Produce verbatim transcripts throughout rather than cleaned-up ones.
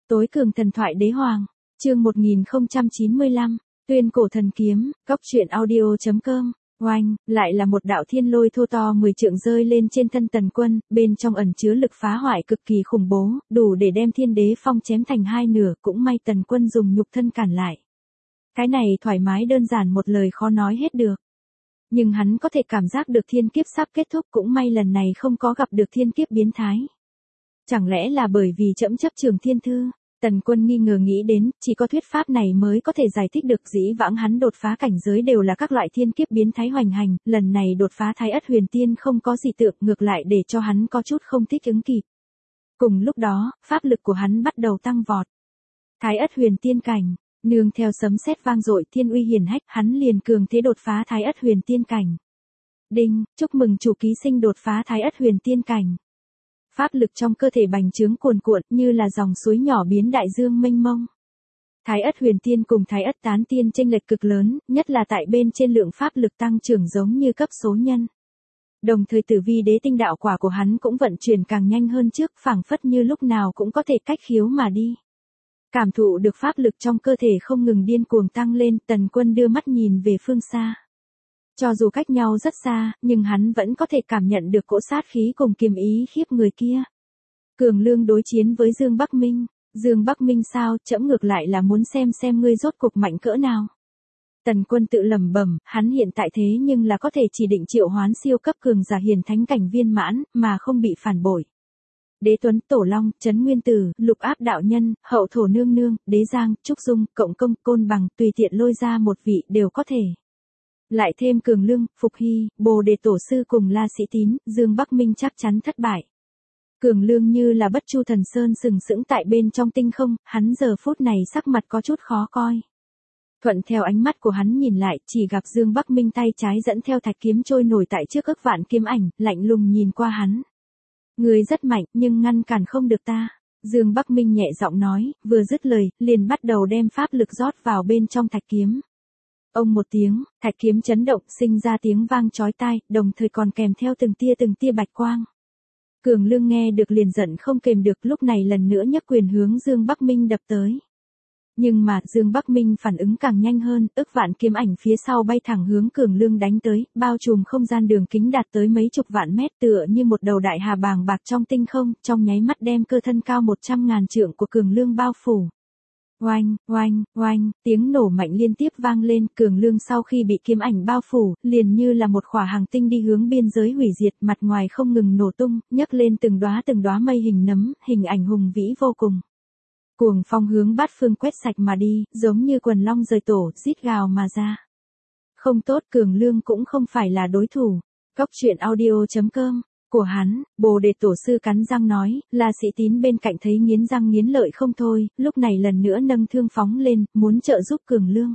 Tối cường thần thoại đế hoàng, chương một nghìn không trăm chín mươi lăm, tuyên cổ thần kiếm, góc truyện audio chấm com. Oanh, lại là một đạo thiên lôi thô to mười trượng rơi lên trên thân Tần Quân, bên trong ẩn chứa lực phá hoại cực kỳ khủng bố, đủ để đem Thiên Đế Phong chém thành hai nửa, cũng may Tần Quân dùng nhục thân cản lại. Cái này thoải mái đơn giản một lời khó nói hết được. Nhưng hắn có thể cảm giác được thiên kiếp sắp kết thúc, cũng may lần này không có gặp được thiên kiếp biến thái. Chẳng lẽ là bởi vì trẫm chấp trường thiên thư? Tần Quân nghi ngờ nghĩ đến, chỉ có thuyết pháp này mới có thể giải thích được dĩ vãng hắn đột phá cảnh giới đều là các loại thiên kiếp biến thái hoành hành, lần này đột phá Thái Ất Huyền Tiên không có gì tượng, ngược lại để cho hắn có chút không thích ứng kịp. Cùng lúc đó, pháp lực của hắn bắt đầu tăng vọt. Thái Ất Huyền Tiên cảnh, nương theo sấm sét vang dội, thiên uy hiển hách, hắn liền cường thế đột phá Thái Ất Huyền Tiên cảnh. Đinh, chúc mừng chủ ký sinh đột phá Thái Ất Huyền Tiên cảnh. Pháp lực trong cơ thể bành trướng cuồn cuộn như là dòng suối nhỏ biến đại dương mênh mông. Thái Ất Huyền Tiên cùng Thái Ất Tán Tiên chênh lệch cực lớn, nhất là tại bên trên lượng pháp lực tăng trưởng giống như cấp số nhân. Đồng thời tử vi đế tinh đạo quả của hắn cũng vận chuyển càng nhanh hơn trước, phảng phất như lúc nào cũng có thể cách khiếu mà đi. Cảm thụ được pháp lực trong cơ thể không ngừng điên cuồng tăng lên, Tần Quân đưa mắt nhìn về phương xa. Cho dù cách nhau rất xa, nhưng hắn vẫn có thể cảm nhận được cỗ sát khí cùng kiềm ý khiếp người kia. Cường Lương đối chiến với Dương Bắc Minh. Dương Bắc Minh sao, trẫm ngược lại là muốn xem xem ngươi rốt cục mạnh cỡ nào. Tần Quân tự lẩm bẩm, hắn hiện tại thế nhưng là có thể chỉ định triệu hoán siêu cấp cường giả hiền thánh cảnh viên mãn, mà không bị phản bội. Đế Tuấn, Tổ Long, Trấn Nguyên Tử, Lục Áp Đạo Nhân, Hậu Thổ Nương Nương, Đế Giang, Trúc Dung, Cộng Công, Côn Bằng, tùy tiện lôi ra một vị đều có thể. Lại thêm Cường Lương, Phục Hy, Bồ Đề Tổ Sư cùng La Sĩ Tín, Dương Bắc Minh chắc chắn thất bại. Cường Lương như là Bất Chu Thần Sơn sừng sững tại bên trong tinh không, hắn giờ phút này sắc mặt có chút khó coi. Thuận theo ánh mắt của hắn nhìn lại, chỉ gặp Dương Bắc Minh tay trái dẫn theo thạch kiếm trôi nổi tại trước ức vạn kiếm ảnh, lạnh lùng nhìn qua hắn. Người rất mạnh, nhưng ngăn cản không được ta. Dương Bắc Minh nhẹ giọng nói, vừa dứt lời, liền bắt đầu đem pháp lực rót vào bên trong thạch kiếm. Ông một tiếng, thạch kiếm chấn động, sinh ra tiếng vang chói tai, đồng thời còn kèm theo từng tia từng tia bạch quang. Cường Lương nghe được liền giận không kềm được, lúc này lần nữa nhấc quyền hướng Dương Bắc Minh đập tới. Nhưng mà, Dương Bắc Minh phản ứng càng nhanh hơn, ức vạn kiếm ảnh phía sau bay thẳng hướng Cường Lương đánh tới, bao trùm không gian đường kính đạt tới mấy chục vạn mét, tựa như một đầu đại hà bàng bạc trong tinh không, trong nháy mắt đem cơ thân cao một trăm ngàn trượng của Cường Lương bao phủ. Oanh, oanh, oanh, tiếng nổ mạnh liên tiếp vang lên, Cường Lương sau khi bị kiếm ảnh bao phủ, liền như là một khỏa hành tinh đi hướng biên giới hủy diệt, mặt ngoài không ngừng nổ tung, nhấc lên từng đóa từng đóa mây hình nấm, hình ảnh hùng vĩ vô cùng. Cuồng phong hướng bát phương quét sạch mà đi, giống như quần long rời tổ, rít gào mà ra. Không tốt, Cường Lương cũng không phải là đối thủ. Góc truyện audio chấm com. Của hắn, Bồ Đề Tổ Sư cắn răng nói, La Sĩ Tín bên cạnh thấy nghiến răng nghiến lợi không thôi, lúc này lần nữa nâng thương phóng lên, muốn trợ giúp Cường Lương.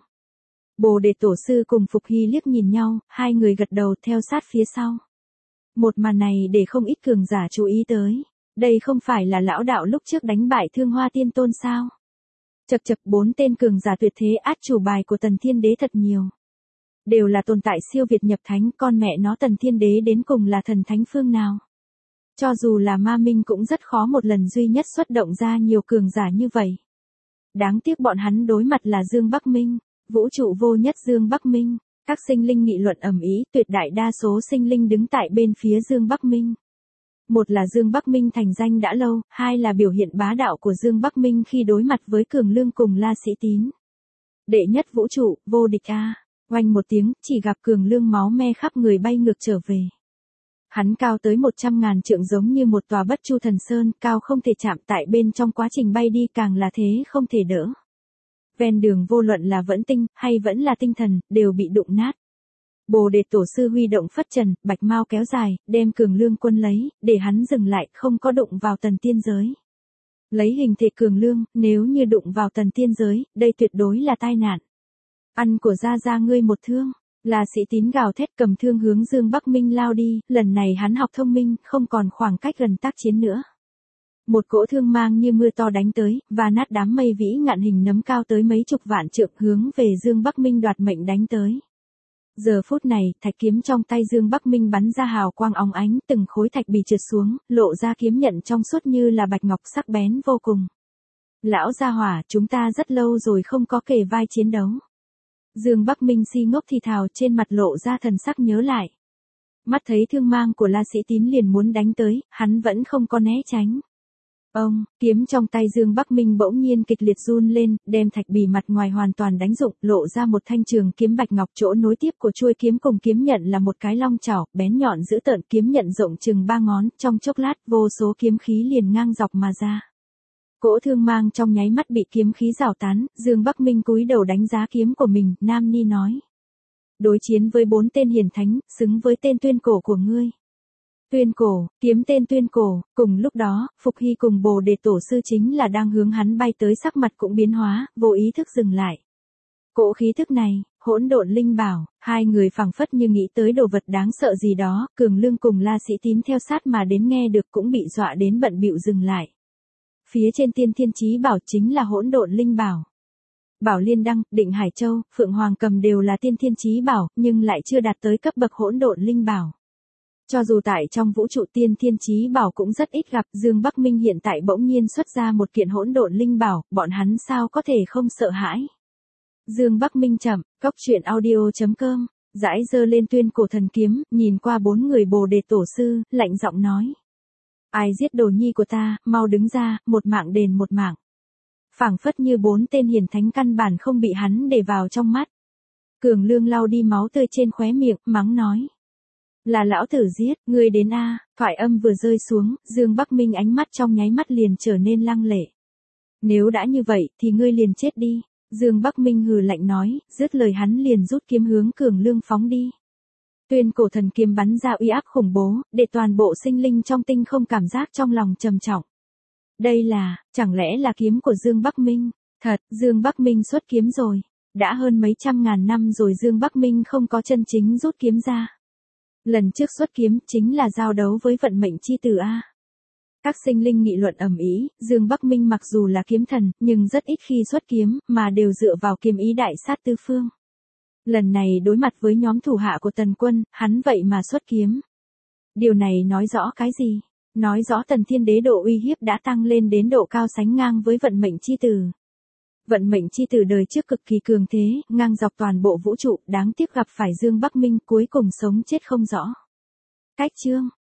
Bồ Đề Tổ Sư cùng Phục Hy liếc nhìn nhau, hai người gật đầu theo sát phía sau. Một màn này để không ít cường giả chú ý tới. Đây không phải là lão đạo lúc trước đánh bại Thương Hoa Tiên Tôn sao? Chậc chậc, bốn tên cường giả tuyệt thế át chủ bài của Tần Thiên Đế thật nhiều. Đều là tồn tại siêu việt nhập thánh, con mẹ nó Tần Thiên Đế đến cùng là thần thánh phương nào. Cho dù là ma minh cũng rất khó một lần duy nhất xuất động ra nhiều cường giả như vậy. Đáng tiếc bọn hắn đối mặt là Dương Bắc Minh, vũ trụ vô nhất Dương Bắc Minh. Các sinh linh nghị luận ầm ĩ, tuyệt đại đa số sinh linh đứng tại bên phía Dương Bắc Minh. Một là Dương Bắc Minh thành danh đã lâu, hai là biểu hiện bá đạo của Dương Bắc Minh khi đối mặt với Cường Lương cùng La Sĩ Tín. Đệ nhất vũ trụ, vô địch a. Oanh một tiếng, chỉ gặp Cường Lương máu me khắp người bay ngược trở về. Hắn cao tới một trăm ngàn trượng giống như một tòa Bất Chu Thần Sơn, cao không thể chạm, tại bên trong quá trình bay đi càng là thế không thể đỡ. Ven đường vô luận là vẫn tinh, hay vẫn là tinh thần, đều bị đụng nát. Bồ Đề Tổ Sư huy động phất trần, bạch mao kéo dài, đem Cường Lương quân lấy, để hắn dừng lại, không có đụng vào tần tiên giới. Lấy hình thể Cường Lương, nếu như đụng vào tần tiên giới, đây tuyệt đối là tai nạn. Ăn của gia gia ngươi một thương. La Sĩ Tín gào thét cầm thương hướng Dương Bắc Minh lao đi, lần này hắn học thông minh, không còn khoảng cách gần tác chiến nữa. Một cỗ thương mang như mưa to đánh tới, và nát đám mây vĩ ngạn hình nấm cao tới mấy chục vạn trượng hướng về Dương Bắc Minh đoạt mệnh đánh tới. Giờ phút này, thạch kiếm trong tay Dương Bắc Minh bắn ra hào quang óng ánh, từng khối thạch bị trượt xuống, lộ ra kiếm nhận trong suốt như là bạch ngọc sắc bén vô cùng. Lão gia hỏa, chúng ta rất lâu rồi không có kề vai chiến đấu. Dương Bắc Minh si ngốc thì thào, trên mặt lộ ra thần sắc nhớ lại. Mắt thấy thương mang của La Sĩ Tín liền muốn đánh tới, hắn vẫn không có né tránh. Ông, kiếm trong tay Dương Bắc Minh bỗng nhiên kịch liệt run lên, đem thạch bì mặt ngoài hoàn toàn đánh rụng, lộ ra một thanh trường kiếm bạch ngọc, chỗ nối tiếp của chuôi kiếm cùng kiếm nhận là một cái long chảo, bén nhọn dữ tợn, kiếm nhận rộng chừng ba ngón, trong chốc lát vô số kiếm khí liền ngang dọc mà ra. Cỗ thương mang trong nháy mắt bị kiếm khí rào tán, Dương Bắc Minh cúi đầu đánh giá kiếm của mình, Nam Ni nói. Đối chiến với bốn tên hiền thánh, xứng với tên tuyên cổ của ngươi. Tuyên cổ, kiếm tên tuyên cổ, cùng lúc đó, Phục Hy cùng Bồ Đề Tổ Sư chính là đang hướng hắn bay tới, sắc mặt cũng biến hóa, vô ý thức dừng lại. Cỗ khí thức này, hỗn độn linh bảo, hai người phảng phất như nghĩ tới đồ vật đáng sợ gì đó, Cường Lương cùng La Sĩ Tín theo sát mà đến nghe được cũng bị dọa đến bận bịu dừng lại. Phía trên tiên thiên chí bảo chính là hỗn độn linh bảo. Bảo Liên Đăng, Định Hải Châu, Phượng Hoàng Cầm đều là tiên thiên chí bảo, nhưng lại chưa đạt tới cấp bậc hỗn độn linh bảo. Cho dù tại trong vũ trụ tiên thiên chí bảo cũng rất ít gặp, Dương Bắc Minh hiện tại bỗng nhiên xuất ra một kiện hỗn độn linh bảo, bọn hắn sao có thể không sợ hãi. Dương Bắc Minh chậm, cốc truyện audio chấm com, dãi dơ lên tuyên cổ thần kiếm, nhìn qua bốn người Bồ Đề Tổ Sư, lạnh giọng nói. Ai giết đồ nhi của ta, mau đứng ra, một mạng đền một mạng. Phảng phất như bốn tên hiền thánh căn bản không bị hắn để vào trong mắt. Cường Lương lau đi máu tươi trên khóe miệng, mắng nói. Là lão tử giết, ngươi đến a. Thoại âm vừa rơi xuống, Dương Bắc Minh ánh mắt trong nháy mắt liền trở nên lăng lệ. Nếu đã như vậy, thì ngươi liền chết đi. Dương Bắc Minh hừ lạnh nói, dứt lời hắn liền rút kiếm hướng Cường Lương phóng đi. Tuyên cổ thần kiếm bắn ra uy áp khủng bố, để toàn bộ sinh linh trong tinh không cảm giác trong lòng trầm trọng. Đây là, chẳng lẽ là kiếm của Dương Bắc Minh? Thật, Dương Bắc Minh xuất kiếm rồi. Đã hơn mấy trăm ngàn năm rồi Dương Bắc Minh không có chân chính rút kiếm ra. Lần trước xuất kiếm chính là giao đấu với vận mệnh chi tử A. Các sinh linh nghị luận ầm ĩ, Dương Bắc Minh mặc dù là kiếm thần, nhưng rất ít khi xuất kiếm, mà đều dựa vào kiếm ý đại sát tứ phương. Lần này đối mặt với nhóm thủ hạ của Tần Quân, hắn vậy mà xuất kiếm. Điều này nói rõ cái gì? Nói rõ Tần Thiên Đế độ uy hiếp đã tăng lên đến độ cao sánh ngang với vận mệnh chi tử. Vận mệnh chi tử đời trước cực kỳ cường thế, ngang dọc toàn bộ vũ trụ, đáng tiếc gặp phải Dương Bắc Minh cuối cùng sống chết không rõ. Cách chương